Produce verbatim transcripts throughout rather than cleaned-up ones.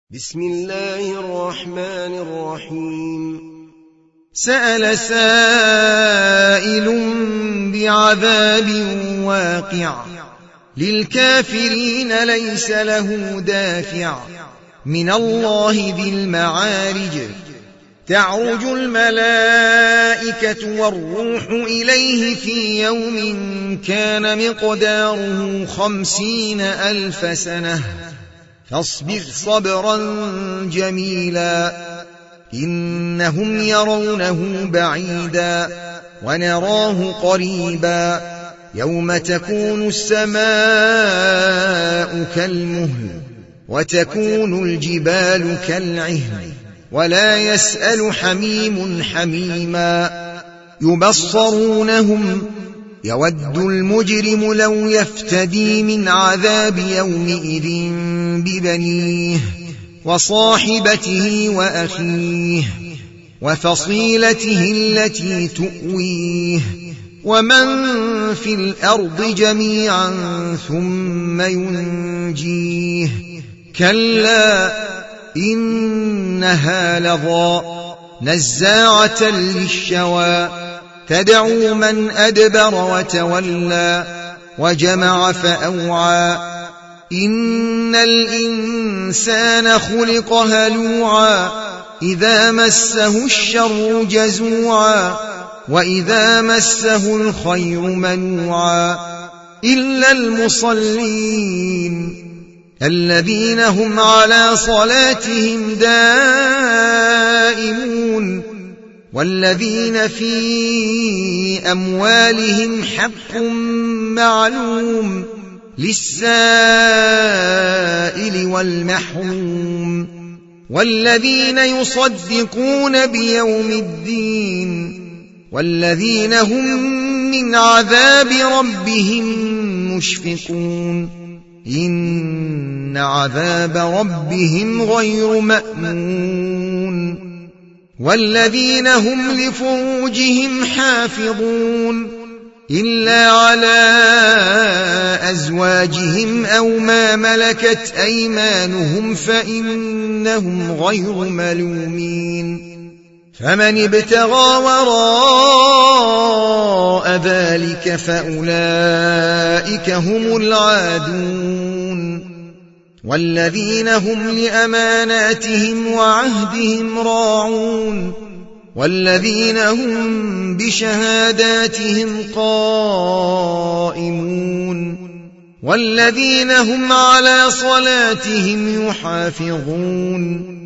بسم الله الرحمن الرحيم. سأل سائل بعذاب واقع للكافرين ليس له دافع من الله ذي المعارج تعرج الملائكة والروح إليه في يوم كان مقداره خمسين ألف سنة فاصبر صبرا جميلا إنهم يرونه بعيدا ونراه قريبا يوم تكون السماء كالمهل وتكون الجبال كالعهن ولا يسأل حميم حميما يبصرونهم يود المجرم لو يفتدي من عذاب يومئذ ببنيه وصاحبته وأخيه وفصيلته التي تؤويه ومن في الأرض جميعا ثم ينجيه كلا إنها لظى نزاعة للشوى تدعو من أدبر وتولى وجمع فأوعى إن الإنسان خلق هلوعا إذا مسه الشر جزوعا وإذا مسه الخير منوعا إلا المصلين الذين هم على صلاتهم دائمون والذين في أموالهم حق معلوم للسائل والمحروم والذين يصدقون بيوم الدين والذين هم من عذاب ربهم مشفقون إن عذاب ربهم غير مأمون والذين هم لفروجهم حافظون إلا على أزواجهم أو ما ملكت أيمانهم فإنهم غير ملومين فمن ابتغى وراء ذلك فأولئك هم العادون والذين هم لأماناتهم وعهدهم راعون والذين هم بشهاداتهم قائمون والذين هم على صلاتهم يحافظون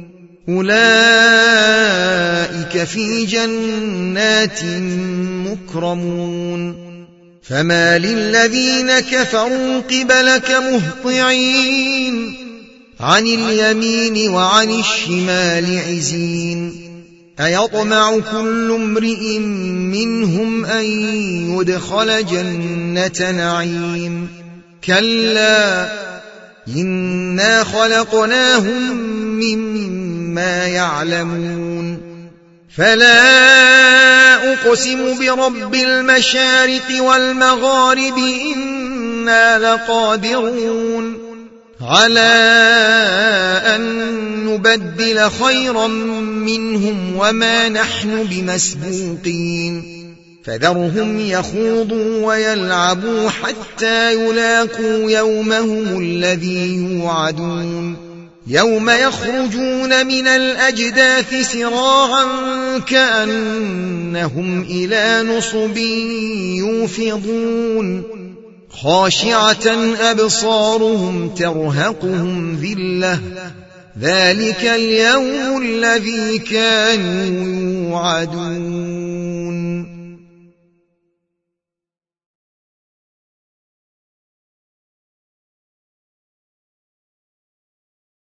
أولئك في جنات مكرمون فما للذين كفروا قبلك مهطعين عن اليمين وعن الشمال عزين أيطمع كل امرئ منهم أن يدخل جنة نعيم كلا إنا خلقناهم مما يعلمون فلا أقسم برب المشارق والمغارب إنا لقادرون على أن نبدل خيرا منهم وما نحن بمسبوقين فذرهم يخوضوا ويلعبوا حتى يلاقوا يومهم الذي يوعدون يوم يخرجون من الأجداث سراعا كأنهم إلى نصب يوفضون خاشعة أبصارهم ترهقهم ذلة ذلك اليوم الذي كانوا يوعدون.